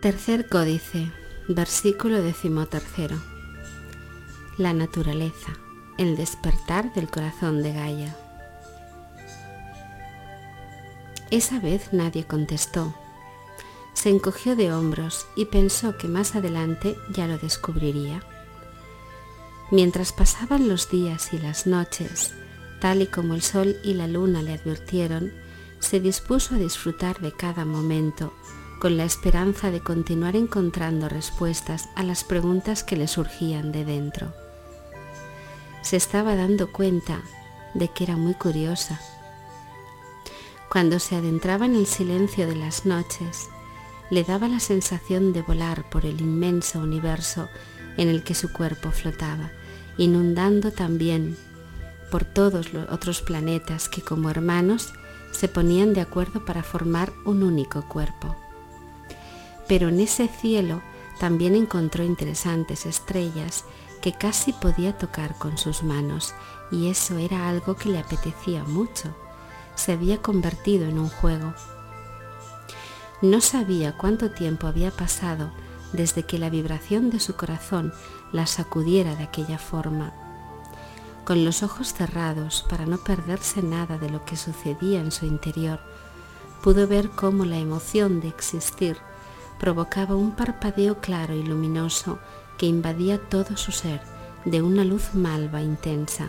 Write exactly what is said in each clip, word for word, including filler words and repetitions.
Tercer códice, versículo decimotercero. La naturaleza, el despertar del corazón de Gaia. Esa vez nadie contestó. Se encogió de hombros y pensó que más adelante ya lo descubriría. Mientras pasaban los días y las noches, tal y como el sol y la luna le advirtieron, se dispuso a disfrutar de cada momento, con la esperanza de continuar encontrando respuestas a las preguntas que le surgían de dentro. Se estaba dando cuenta de que era muy curiosa. Cuando se adentraba en el silencio de las noches, le daba la sensación de volar por el inmenso universo en el que su cuerpo flotaba, inundando también por todos los otros planetas que, como hermanos, se ponían de acuerdo para formar un único cuerpo. Pero en ese cielo también encontró interesantes estrellas que casi podía tocar con sus manos, y eso era algo que le apetecía mucho. Se había convertido en un juego. No sabía cuánto tiempo había pasado desde que la vibración de su corazón la sacudiera de aquella forma. Con los ojos cerrados para no perderse nada de lo que sucedía en su interior, pudo ver cómo la emoción de existir provocaba un parpadeo claro y luminoso que invadía todo su ser de una luz malva intensa.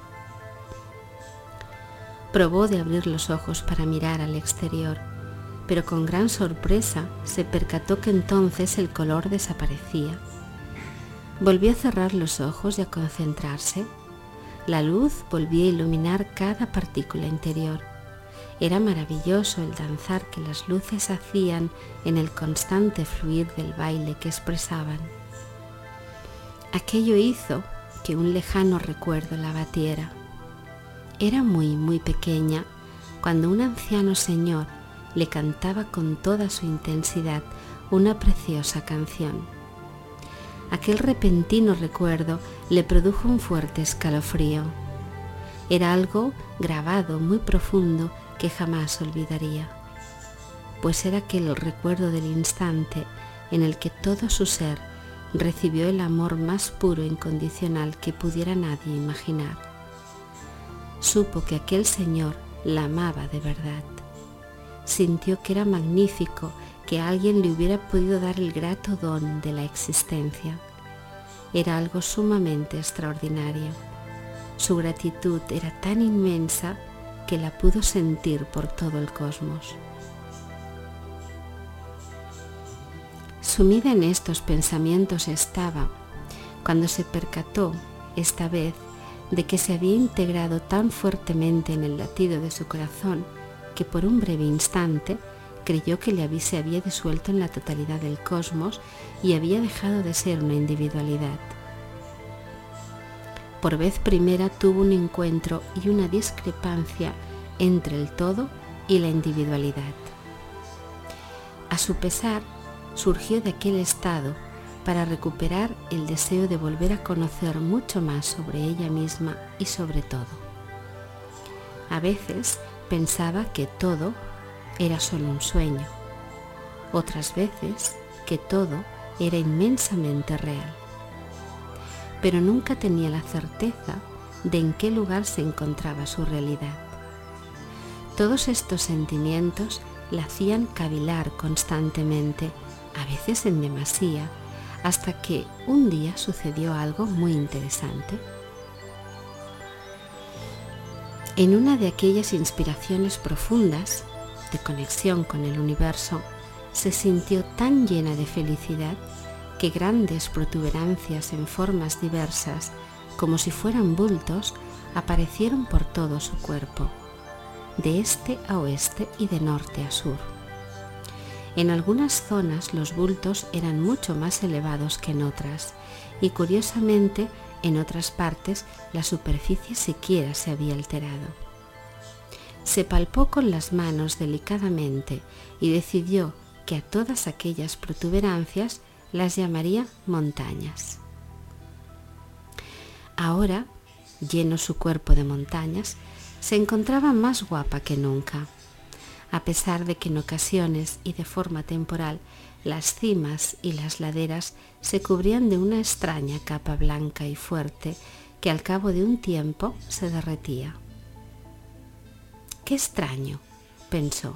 Probó de abrir los ojos para mirar al exterior, pero con gran sorpresa se percató que entonces el color desaparecía. Volvió a cerrar los ojos y a concentrarse. La luz volvía a iluminar cada partícula interior. Era maravilloso el danzar que las luces hacían en el constante fluir del baile que expresaban. Aquello hizo que un lejano recuerdo la batiera. Era muy, muy pequeña cuando un anciano señor le cantaba con toda su intensidad una preciosa canción. Aquel repentino recuerdo le produjo un fuerte escalofrío. Era algo grabado muy profundo que jamás olvidaría, pues era aquel recuerdo del instante en el que todo su ser recibió el amor más puro e incondicional que pudiera nadie imaginar. Supo que aquel señor la amaba de verdad. Sintió que era magnífico que alguien le hubiera podido dar el grato don de la existencia. Era algo sumamente extraordinario. Su gratitud era tan inmensa que la pudo sentir por todo el cosmos. Sumida en estos pensamientos estaba cuando se percató, esta vez, de que se había integrado tan fuertemente en el latido de su corazón que por un breve instante creyó que le había, se había disuelto en la totalidad del cosmos y había dejado de ser una individualidad. Por vez primera tuvo un encuentro y una discrepancia entre el todo y la individualidad. A su pesar, surgió de aquel estado para recuperar el deseo de volver a conocer mucho más sobre ella misma y sobre todo. A veces pensaba que todo era solo un sueño, otras veces que todo era inmensamente real, pero nunca tenía la certeza de en qué lugar se encontraba su realidad. Todos estos sentimientos la hacían cavilar constantemente, a veces en demasía, hasta que un día sucedió algo muy interesante. En una de aquellas inspiraciones profundas, de conexión con el universo, se sintió tan llena de felicidad que grandes protuberancias en formas diversas, como si fueran bultos, aparecieron por todo su cuerpo, de este a oeste y de norte a sur. En algunas zonas los bultos eran mucho más elevados que en otras, y curiosamente en otras partes la superficie siquiera se había alterado. Se palpó con las manos delicadamente y decidió que a todas aquellas protuberancias las llamaría montañas. Ahora, lleno su cuerpo de montañas, se encontraba más guapa que nunca. a pesar de que en ocasiones y de forma temporal las cimas y las laderas se cubrían de una extraña capa blanca y fuerte que al cabo de un tiempo se derretía. ¡Qué extraño!, pensó.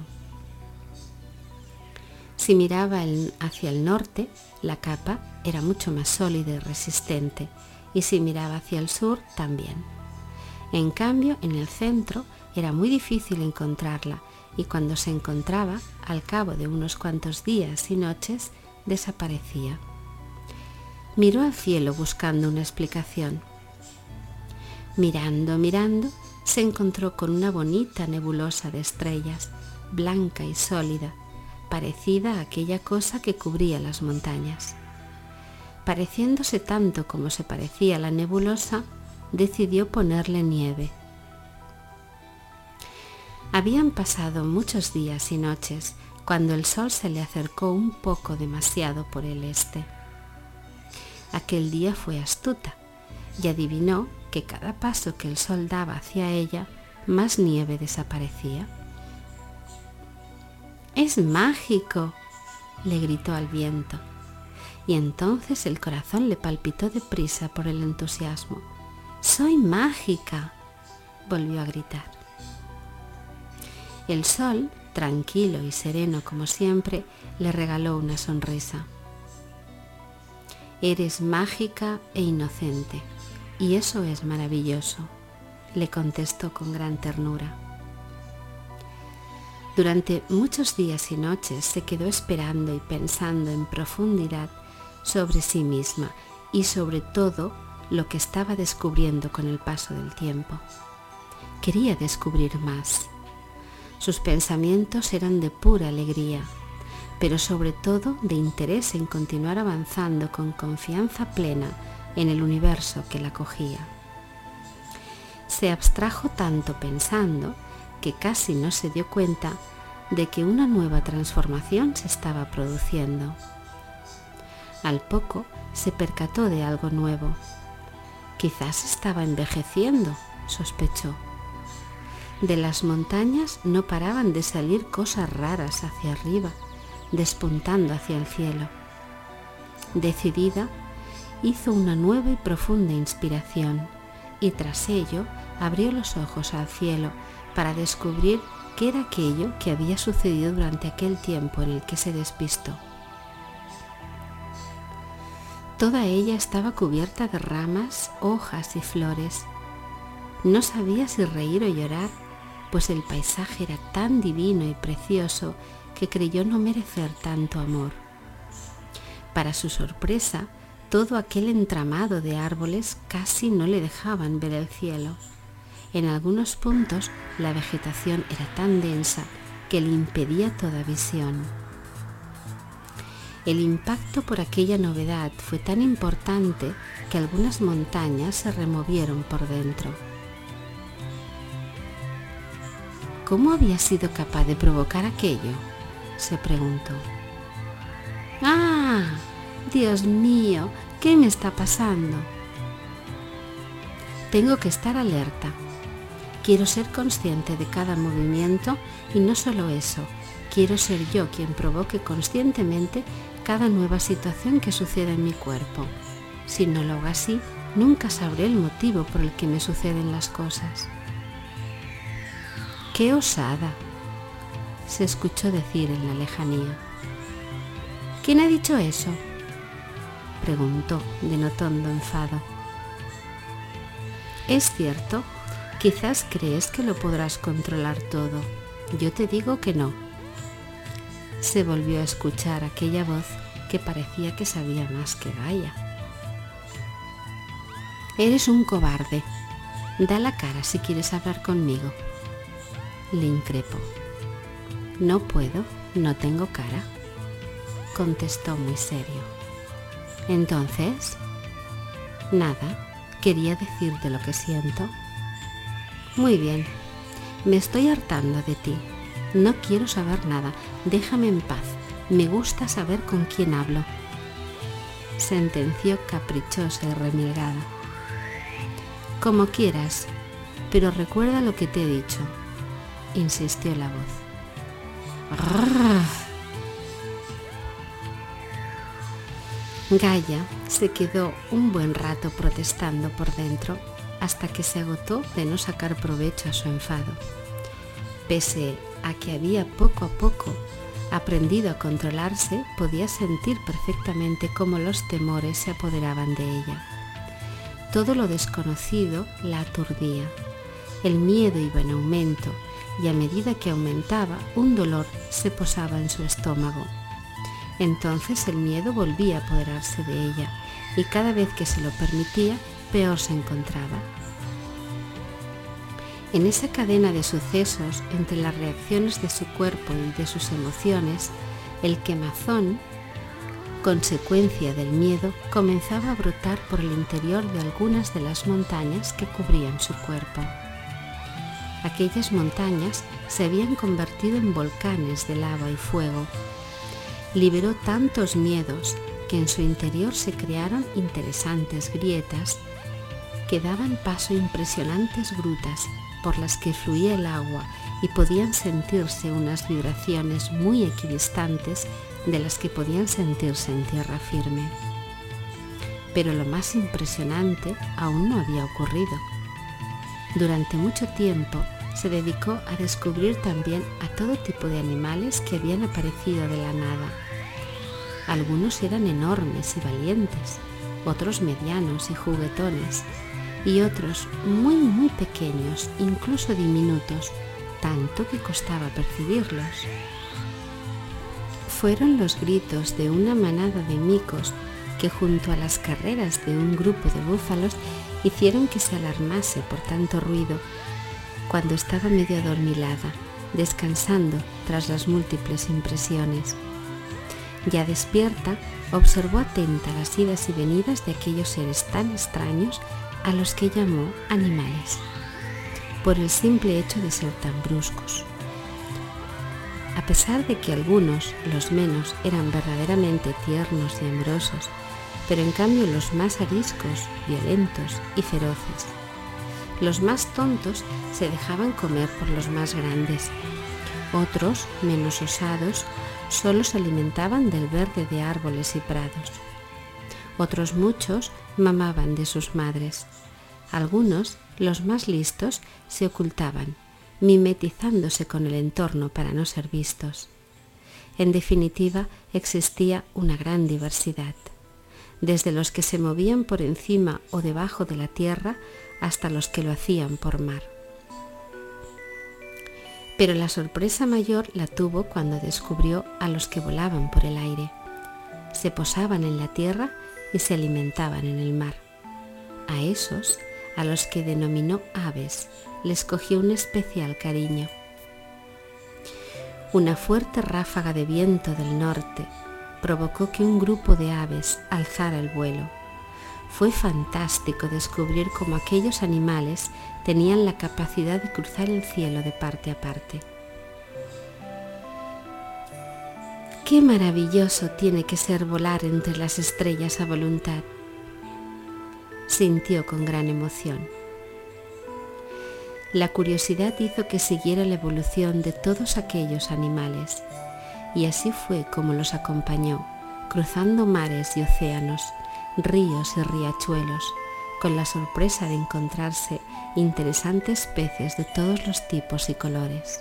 Si miraba el, hacia el norte, la capa era mucho más sólida y resistente, y si miraba hacia el sur, también. En cambio, en el centro era muy difícil encontrarla, y cuando se encontraba, al cabo de unos cuantos días y noches, desaparecía. Miró al cielo buscando una explicación. Mirando, mirando, se encontró con una bonita nebulosa de estrellas, blanca y sólida, parecida a aquella cosa que cubría las montañas. Pareciéndose tanto como se parecía a la nebulosa, decidió ponerle nieve. Habían pasado muchos días y noches cuando el sol se le acercó un poco demasiado por el este. Aquel día fue astuta y adivinó que cada paso que el sol daba hacia ella, más nieve desaparecía. ¡Es mágico!, le gritó al viento, y entonces el corazón le palpitó deprisa por el entusiasmo. ¡Soy mágica!, volvió a gritar. El sol, tranquilo y sereno como siempre, le regaló una sonrisa. «Eres mágica e inocente, y eso es maravilloso», le contestó con gran ternura. Durante muchos días y noches se quedó esperando y pensando en profundidad sobre sí misma y sobre todo lo que estaba descubriendo con el paso del tiempo. Quería descubrir más. Sus pensamientos eran de pura alegría, pero sobre todo de interés en continuar avanzando con confianza plena en el universo que la acogía. Se abstrajo tanto pensando que casi no se dio cuenta de que una nueva transformación se estaba produciendo. Al poco se percató de algo nuevo. Quizás estaba envejeciendo, sospechó. De las montañas no paraban de salir cosas raras hacia arriba, despuntando hacia el cielo. Decidida, hizo una nueva y profunda inspiración y tras ello abrió los ojos al cielo para descubrir qué era aquello que había sucedido durante aquel tiempo en el que se despistó. Toda ella estaba cubierta de ramas, hojas y flores. No sabía si reír o llorar, pues el paisaje era tan divino y precioso que creyó no merecer tanto amor. Para su sorpresa, todo aquel entramado de árboles casi no le dejaban ver el cielo. En algunos puntos la vegetación era tan densa que le impedía toda visión. El impacto por aquella novedad fue tan importante que algunas montañas se removieron por dentro. ¿Cómo había sido capaz de provocar aquello?, se preguntó. ¡Ah! ¡Dios mío! ¿Qué me está pasando? Tengo que estar alerta. Quiero ser consciente de cada movimiento y no solo eso, quiero ser yo quien provoque conscientemente cada nueva situación que suceda en mi cuerpo. Si no lo hago así, nunca sabré el motivo por el que me suceden las cosas. ¡Qué osada!, se escuchó decir en la lejanía. ¿Quién ha dicho eso?, preguntó, denotando enfado. Es cierto, quizás crees que lo podrás controlar todo. Yo te digo que no. Se volvió a escuchar aquella voz que parecía que sabía más que Gaia. Eres un cobarde. Da la cara si quieres hablar conmigo, le increpó. No puedo, no tengo cara, contestó muy serio. Entonces, nada, quería decirte lo que siento. Muy bien, me estoy hartando de ti. No quiero saber nada, déjame en paz. Me gusta saber con quién hablo, sentenció caprichosa y remilgada. Como quieras, pero recuerda lo que te he dicho, insistió la voz. Gaia se quedó un buen rato protestando por dentro hasta que se agotó de no sacar provecho a su enfado. Pese a que había poco a poco aprendido a controlarse, podía sentir perfectamente cómo los temores se apoderaban de ella. Todo lo desconocido la aturdía. El miedo iba en aumento y a medida que aumentaba, un dolor se posaba en su estómago. Entonces el miedo volvía a apoderarse de ella y cada vez que se lo permitía, peor se encontraba. En esa cadena de sucesos, entre las reacciones de su cuerpo y de sus emociones, el quemazón, consecuencia del miedo, comenzaba a brotar por el interior de algunas de las montañas que cubrían su cuerpo. Aquellas montañas se habían convertido en volcanes de lava y fuego. Liberó tantos miedos que en su interior se crearon interesantes grietas que daban paso a impresionantes grutas por las que fluía el agua y podían sentirse unas vibraciones muy equidistantes de las que podían sentirse en tierra firme. Pero lo más impresionante aún no había ocurrido. Durante mucho tiempo se dedicó a descubrir también a todo tipo de animales que habían aparecido de la nada. Algunos eran enormes y valientes, otros medianos y juguetones, y otros muy muy pequeños, incluso diminutos, tanto que costaba percibirlos. Fueron los gritos de una manada de micos que junto a las carreras de un grupo de búfalos hicieron que se alarmase por tanto ruido cuando estaba medio adormilada, descansando tras las múltiples impresiones. Ya despierta, observó atenta las idas y venidas de aquellos seres tan extraños a los que llamó animales, por el simple hecho de ser tan bruscos. A pesar de que algunos, los menos, eran verdaderamente tiernos y amorosos, pero en cambio los más ariscos, violentos y feroces. Los más tontos se dejaban comer por los más grandes. Otros, menos osados, solo se alimentaban del verde de árboles y prados. Otros muchos mamaban de sus madres. Algunos, los más listos, se ocultaban, mimetizándose con el entorno para no ser vistos. En definitiva, existía una gran diversidad, desde los que se movían por encima o debajo de la tierra hasta los que lo hacían por mar. Pero la sorpresa mayor la tuvo cuando descubrió a los que volaban por el aire. Se posaban en la tierra y se alimentaban en el mar. A esos, a los que denominó aves, les cogió un especial cariño. Una fuerte ráfaga de viento del norte provocó que un grupo de aves alzara el vuelo. Fue fantástico descubrir cómo aquellos animales tenían la capacidad de cruzar el cielo de parte a parte. ¡Qué maravilloso tiene que ser volar entre las estrellas a voluntad!, sintió con gran emoción. La curiosidad hizo que siguiera la evolución de todos aquellos animales, y así fue como los acompañó, cruzando mares y océanos, ríos y riachuelos, con la sorpresa de encontrarse interesantes peces de todos los tipos y colores.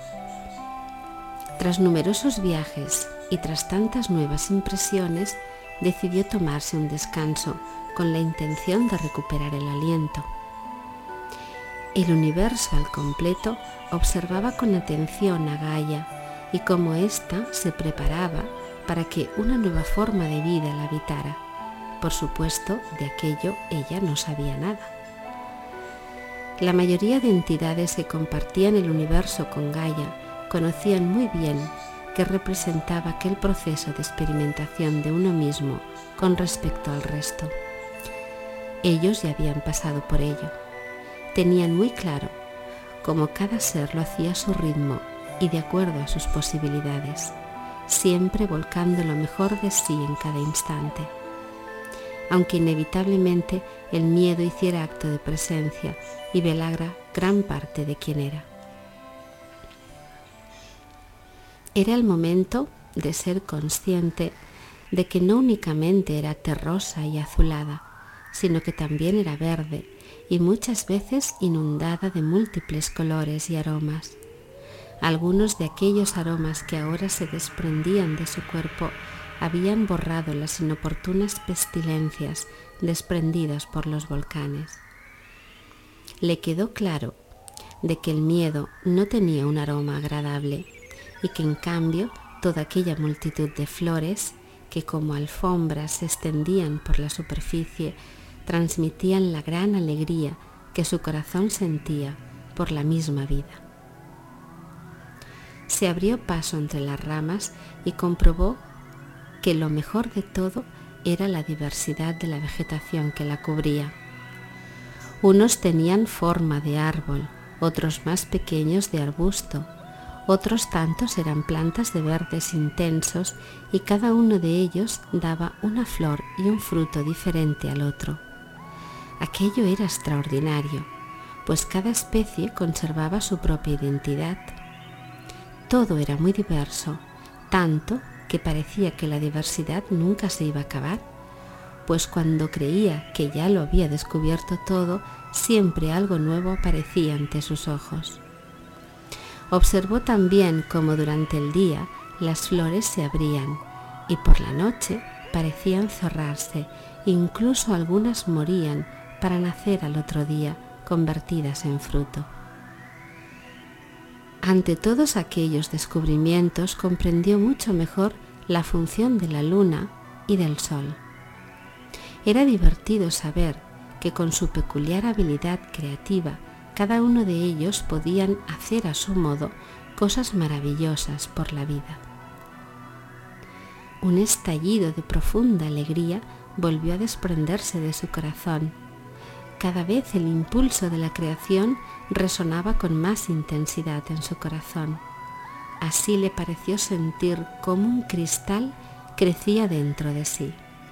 Tras numerosos viajes y tras tantas nuevas impresiones, decidió tomarse un descanso con la intención de recuperar el aliento. El universo al completo observaba con atención a Gaia y cómo ésta se preparaba para que una nueva forma de vida la habitara. Por supuesto, de aquello ella no sabía nada. La mayoría de entidades que compartían el universo con Gaia conocían muy bien qué representaba aquel proceso de experimentación de uno mismo con respecto al resto. Ellos ya habían pasado por ello. Tenían muy claro cómo cada ser lo hacía a su ritmo y de acuerdo a sus posibilidades, siempre volcando lo mejor de sí en cada instante. Aunque inevitablemente el miedo hiciera acto de presencia y velara gran parte de quien era. Era el momento de ser consciente de que no únicamente era terrosa y azulada, sino que también era verde y muchas veces inundada de múltiples colores y aromas. Algunos de aquellos aromas que ahora se desprendían de su cuerpo habían borrado las inoportunas pestilencias desprendidas por los volcanes. Le quedó claro de que el miedo no tenía un aroma agradable y que en cambio toda aquella multitud de flores que como alfombras se extendían por la superficie transmitían la gran alegría que su corazón sentía por la misma vida. Se abrió paso entre las ramas y comprobó que lo mejor de todo era la diversidad de la vegetación que la cubría. Unos tenían forma de árbol, otros más pequeños de arbusto, otros tantos eran plantas de verdes intensos y cada uno de ellos daba una flor y un fruto diferente al otro. Aquello era extraordinario, pues cada especie conservaba su propia identidad. Todo era muy diverso, tanto que parecía que la diversidad nunca se iba a acabar, pues cuando creía que ya lo había descubierto todo, siempre algo nuevo aparecía ante sus ojos. Observó también cómo durante el día las flores se abrían y por la noche parecían cerrarse, incluso algunas morían para nacer al otro día convertidas en fruto. Ante todos aquellos descubrimientos comprendió mucho mejor la función de la luna y del sol. Era divertido saber que con su peculiar habilidad creativa cada uno de ellos podían hacer a su modo cosas maravillosas por la vida. Un estallido de profunda alegría volvió a desprenderse de su corazón. Cada vez el impulso de la creación resonaba con más intensidad en su corazón. Así le pareció sentir cómo un cristal crecía dentro de sí.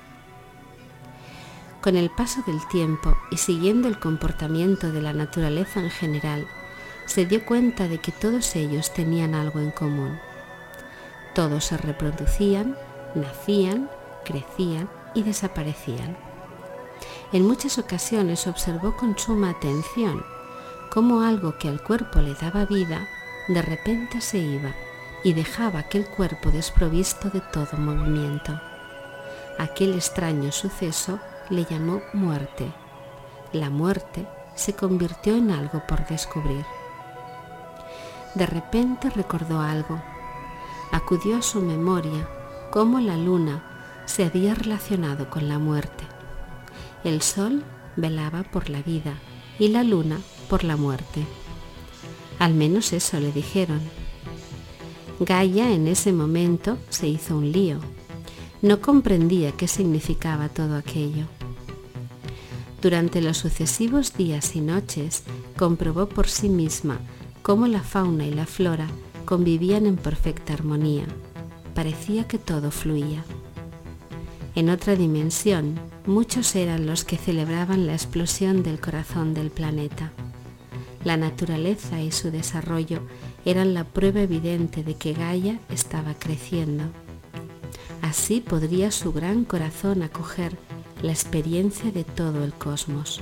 Con el paso del tiempo y siguiendo el comportamiento de la naturaleza en general, se dio cuenta de que todos ellos tenían algo en común. Todos se reproducían, nacían, crecían y desaparecían. En muchas ocasiones observó con suma atención cómo algo que al cuerpo le daba vida, de repente se iba y dejaba aquel cuerpo desprovisto de todo movimiento. Aquel extraño suceso le llamó muerte. La muerte se convirtió en algo por descubrir. De repente recordó algo. Acudió a su memoria cómo la luna se había relacionado con la muerte. El sol velaba por la vida y la luna por la muerte. Al menos eso le dijeron. Gaia en ese momento se hizo un lío. No comprendía qué significaba todo aquello. Durante los sucesivos días y noches comprobó por sí misma cómo la fauna y la flora convivían en perfecta armonía. Parecía que todo fluía. En otra dimensión, muchos eran los que celebraban la explosión del corazón del planeta. La naturaleza y su desarrollo eran la prueba evidente de que Gaia estaba creciendo. Así podría su gran corazón acoger la experiencia de todo el cosmos.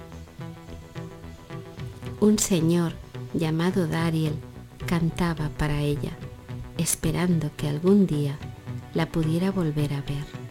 Un señor llamado Dariel cantaba para ella, esperando que algún día la pudiera volver a ver.